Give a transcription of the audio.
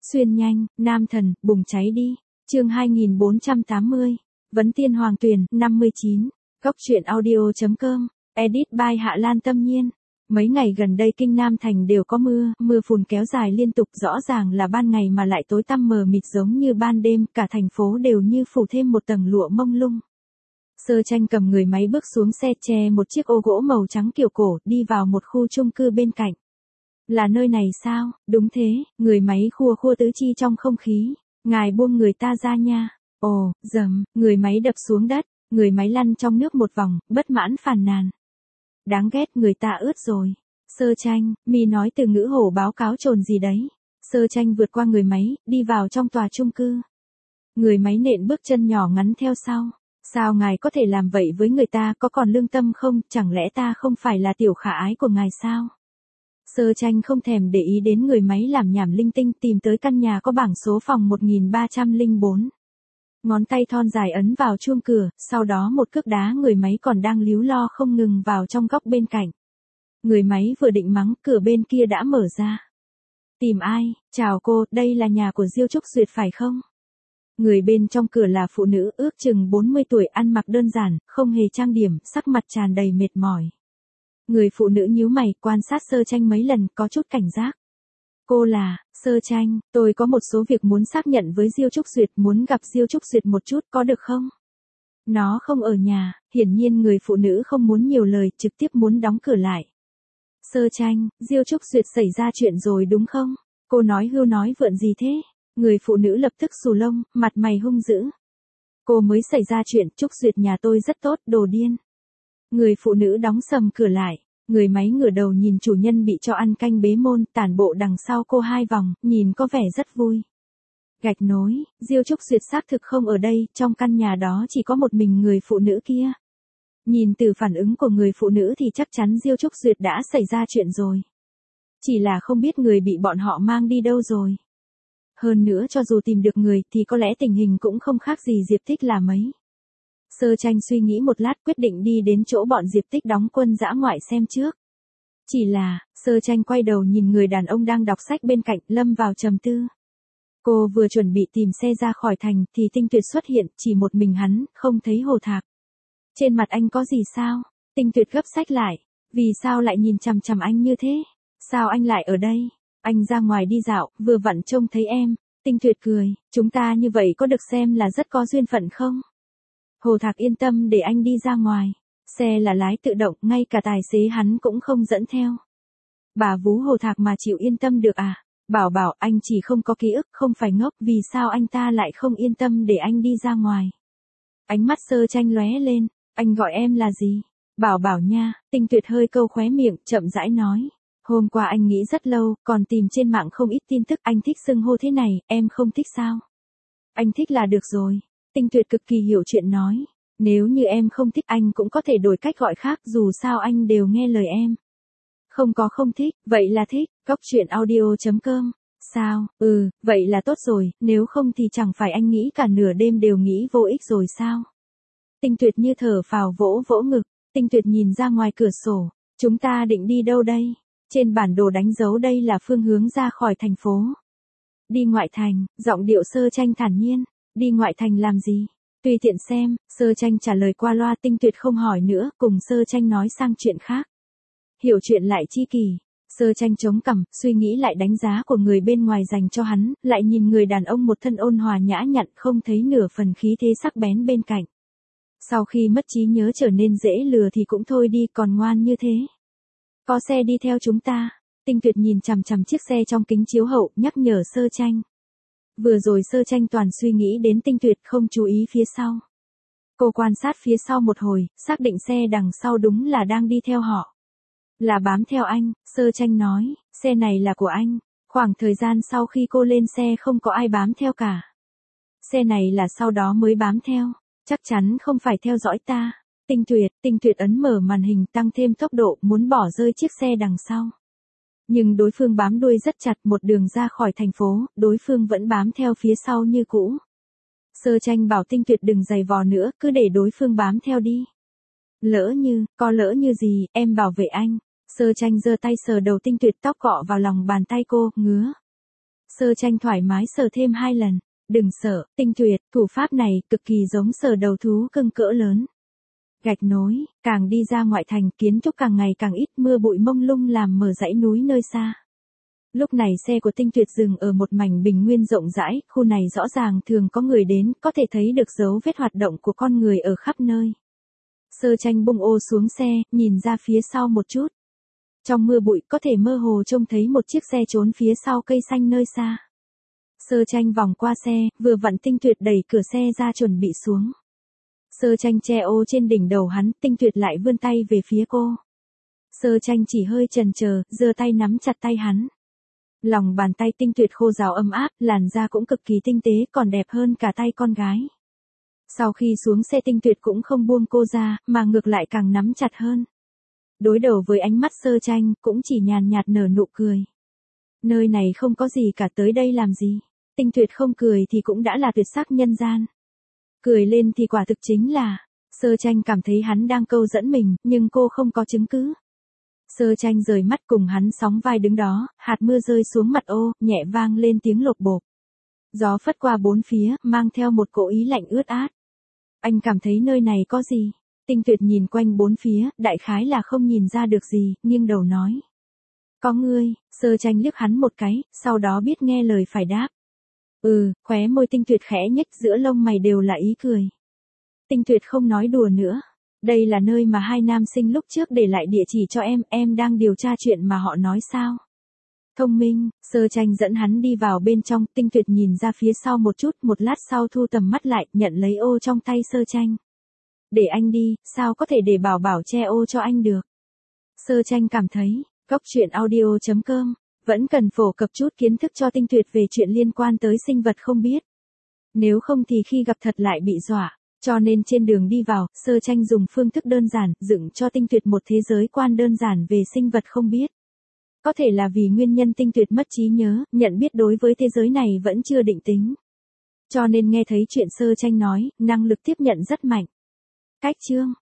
Xuyên nhanh, nam thần, bùng cháy đi. Chương 2480. Vấn tiên hoàng tuyển, 59. Góc truyện audio.com. Edit by Hạ Lan Tâm Nhiên. Mấy ngày gần đây Kinh Nam Thành đều có mưa phùn kéo dài liên tục, rõ ràng là ban ngày mà lại tối tăm mờ mịt giống như ban đêm, cả thành phố đều như phủ thêm một tầng lụa mông lung. Sơ Tranh cầm người máy bước xuống xe, che một chiếc ô gỗ màu trắng kiểu cổ, đi vào một khu chung cư bên cạnh. Là nơi này sao? Đúng thế, người máy khua khua tứ chi trong không khí. Ngài buông người ta ra nha. Ồ, dầm, người máy đập xuống đất, người máy lăn trong nước một vòng, bất mãn phàn nàn. Đáng ghét, người ta ướt rồi. Sơ Tranh, mi nói từ ngữ hổ báo cáo trồn gì đấy. Sơ Tranh vượt qua người máy, đi vào trong tòa chung cư. Người máy nện bước chân nhỏ ngắn theo sau. Sao ngài có thể làm vậy với người ta, có còn lương tâm không, chẳng lẽ ta không phải là tiểu khả ái của ngài sao? Sơ Tranh không thèm để ý đến người máy làm nhảm linh tinh, tìm tới căn nhà có bảng số phòng 1304. Ngón tay thon dài ấn vào chuông cửa, sau đó một cước đá người máy còn đang líu lo không ngừng vào trong góc bên cạnh. Người máy vừa định mắng, cửa bên kia đã mở ra. Tìm ai? Chào cô, đây là nhà của Diêu Trúc Duyệt phải không? Người bên trong cửa là phụ nữ ước chừng 40 tuổi, ăn mặc đơn giản, không hề trang điểm, sắc mặt tràn đầy mệt mỏi. Người phụ nữ nhíu mày, quan sát Sơ Tranh mấy lần, có chút cảnh giác. Cô là, Sơ Tranh, tôi có một số việc muốn xác nhận với Diêu Trúc Duyệt, muốn gặp Diêu Trúc Duyệt một chút, có được không? Nó không ở nhà, hiển nhiên người phụ nữ không muốn nhiều lời, trực tiếp muốn đóng cửa lại. Sơ Tranh, Diêu Trúc Duyệt xảy ra chuyện rồi đúng không? Cô nói hưu nói vượn gì thế? Người phụ nữ lập tức xù lông, mặt mày hung dữ. Cô mới xảy ra chuyện, Trúc Duyệt nhà tôi rất tốt, đồ điên. Người phụ nữ đóng sầm cửa lại, người máy ngửa đầu nhìn chủ nhân bị cho ăn canh bế môn, tản bộ đằng sau cô 2 vòng, nhìn có vẻ rất vui. Gạch nối, Diêu Trúc Duyệt xác thực không ở đây, trong căn nhà đó chỉ có một mình người phụ nữ kia. Nhìn từ phản ứng của người phụ nữ thì chắc chắn Diêu Trúc Duyệt đã xảy ra chuyện rồi. Chỉ là không biết người bị bọn họ mang đi đâu rồi. Hơn nữa cho dù tìm được người thì có lẽ tình hình cũng không khác gì Diệp Tích là mấy. Sơ Tranh suy nghĩ một lát, quyết định đi đến chỗ bọn Diệp Tích đóng quân dã ngoại xem trước. Chỉ là, Sơ Tranh quay đầu nhìn người đàn ông đang đọc sách bên cạnh, lâm vào trầm tư. Cô vừa chuẩn bị tìm xe ra khỏi thành thì Tinh Tuyệt xuất hiện, chỉ một mình hắn, không thấy Hồ Thạc. Trên mặt anh có gì sao? Tinh Tuyệt gấp sách lại. Vì sao lại nhìn chằm chằm anh như thế? Sao anh lại ở đây? Anh ra ngoài đi dạo, vừa vặn trông thấy em. Tinh Tuyệt cười, chúng ta như vậy có được xem là rất có duyên phận không? Hồ Thạc yên tâm để anh đi ra ngoài. Xe là lái tự động, ngay cả tài xế hắn cũng không dẫn theo. Bà vú Hồ Thạc mà chịu yên tâm được à? Bảo anh chỉ không có ký ức, không phải ngốc, vì sao anh ta lại không yên tâm để anh đi ra ngoài? Ánh mắt Sơ Tranh lóe lên, anh gọi em là gì? Bảo nha. Tinh Tuyệt hơi câu khóe miệng, chậm rãi nói. Hôm qua anh nghĩ rất lâu, còn tìm trên mạng không ít tin tức, anh thích xưng hô thế này, em không thích sao? Anh thích là được rồi. Tinh Tuyệt cực kỳ hiểu chuyện nói. Nếu như em không thích anh cũng có thể đổi cách gọi khác, dù sao anh đều nghe lời em. Không có không thích, vậy là thích. Góc truyện audio.com. Sao? Vậy là tốt rồi, nếu không thì chẳng phải anh nghĩ cả nửa đêm đều nghĩ vô ích rồi sao? Tinh Tuyệt như thở phào vỗ vỗ ngực. Tinh Tuyệt nhìn ra ngoài cửa sổ. Chúng ta định đi đâu đây? Trên bản đồ đánh dấu đây là phương hướng ra khỏi thành phố. Đi ngoại thành, giọng điệu Sơ Tranh thản nhiên. Đi ngoại thành làm gì? Tùy tiện xem. Sơ Tranh trả lời qua loa. Tinh Tuyệt không hỏi nữa, cùng Sơ Tranh nói sang chuyện khác. Hiểu chuyện lại chi kỳ. Sơ Tranh chống cằm, suy nghĩ lại đánh giá của người bên ngoài dành cho hắn, lại nhìn người đàn ông một thân ôn hòa nhã nhặn, không thấy nửa phần khí thế sắc bén bên cạnh. Sau khi mất trí nhớ trở nên dễ lừa thì cũng thôi đi, còn ngoan như thế. Có xe đi theo chúng ta. Tinh Tuyệt nhìn chằm chằm chiếc xe trong kính chiếu hậu, nhắc nhở Sơ Tranh. Vừa rồi Sơ Tranh toàn suy nghĩ đến Tinh Tuyệt, không chú ý phía sau. Cô quan sát phía sau một hồi, xác định xe đằng sau đúng là đang đi theo họ. Là bám theo anh, Sơ Tranh nói, xe này là của anh. Khoảng thời gian sau khi cô lên xe không có ai bám theo cả. Xe này là sau đó mới bám theo. Chắc chắn không phải theo dõi ta. Tinh Tuyệt ấn mở màn hình, tăng thêm tốc độ, muốn bỏ rơi chiếc xe đằng sau. Nhưng đối phương bám đuôi rất chặt, một đường ra khỏi thành phố, đối phương vẫn bám theo phía sau như cũ. Sơ Tranh bảo Tinh Tuyệt đừng giày vò nữa, cứ để đối phương bám theo đi. Có lỡ như gì, em bảo vệ anh. Sơ Tranh giơ tay sờ đầu Tinh Tuyệt, tóc cọ vào lòng bàn tay cô, ngứa. Sơ tranh thoải mái sờ thêm 2 lần. Đừng sợ, Tinh Tuyệt, thủ pháp này cực kỳ giống sờ đầu thú cưng cỡ lớn. Gạch nối, càng đi ra ngoại thành kiến trúc càng ngày càng ít, mưa bụi mông lung làm mờ dãy núi nơi xa. Lúc này xe của Tinh Tuyệt dừng ở một mảnh bình nguyên rộng rãi, khu này rõ ràng thường có người đến, có thể thấy được dấu vết hoạt động của con người ở khắp nơi. Sơ tranh bung ô xuống xe, nhìn ra phía sau một chút. Trong mưa bụi có thể mơ hồ trông thấy một chiếc xe trốn phía sau cây xanh nơi xa. Sơ tranh vòng qua xe, vừa vặn Tinh Tuyệt đẩy cửa xe ra chuẩn bị xuống. Sơ tranh che ô trên đỉnh đầu hắn, Tinh Tuyệt lại vươn tay về phía cô. Sơ tranh chỉ hơi chần chờ, giơ tay nắm chặt tay hắn. Lòng bàn tay Tinh Tuyệt khô ráo ấm áp, làn da cũng cực kỳ tinh tế, còn đẹp hơn cả tay con gái. Sau khi xuống xe Tinh Tuyệt cũng không buông cô ra, mà ngược lại càng nắm chặt hơn. Đối đầu với ánh mắt sơ tranh, cũng chỉ nhàn nhạt nở nụ cười. Nơi này không có gì cả, tới đây làm gì? Tinh Tuyệt không cười thì cũng đã là tuyệt sắc nhân gian. Cười lên thì quả thực chính là, sơ tranh cảm thấy hắn đang câu dẫn mình, nhưng cô không có chứng cứ. Sơ tranh rời mắt cùng hắn sóng vai đứng đó, hạt mưa rơi xuống mặt ô, nhẹ vang lên tiếng lộp bộp. Gió phất qua bốn phía, mang theo một cỗ ý lạnh ướt át. Anh cảm thấy nơi này có gì? Tinh Tuyệt nhìn quanh bốn phía, đại khái là không nhìn ra được gì, nghiêng đầu nói. Có ngươi, sơ tranh liếc hắn một cái, sau đó biết nghe lời phải đáp. Khóe môi Tinh Tuyệt khẽ nhếch, giữa lông mày đều là ý cười. Tinh Tuyệt không nói đùa nữa. Đây là nơi mà hai nam sinh lúc trước để lại địa chỉ cho em đang điều tra chuyện mà họ nói sao? Thông minh, sơ tranh dẫn hắn đi vào bên trong, Tinh Tuyệt nhìn ra phía sau một chút, một lát sau thu tầm mắt lại, nhận lấy ô trong tay sơ tranh. Để anh đi, sao có thể để bảo bảo che ô cho anh được? Sơ tranh cảm thấy, goctruyện.audio.com, vẫn cần phổ cập chút kiến thức cho Tinh Tuyệt về chuyện liên quan tới sinh vật không biết. Nếu không thì khi gặp thật lại bị dọa. Cho nên trên đường đi vào, sơ tranh dùng phương thức đơn giản, dựng cho Tinh Tuyệt một thế giới quan đơn giản về sinh vật không biết. Có thể là vì nguyên nhân Tinh Tuyệt mất trí nhớ, nhận biết đối với thế giới này vẫn chưa định tính. Cho nên nghe thấy chuyện sơ tranh nói, năng lực tiếp nhận rất mạnh. Cách chương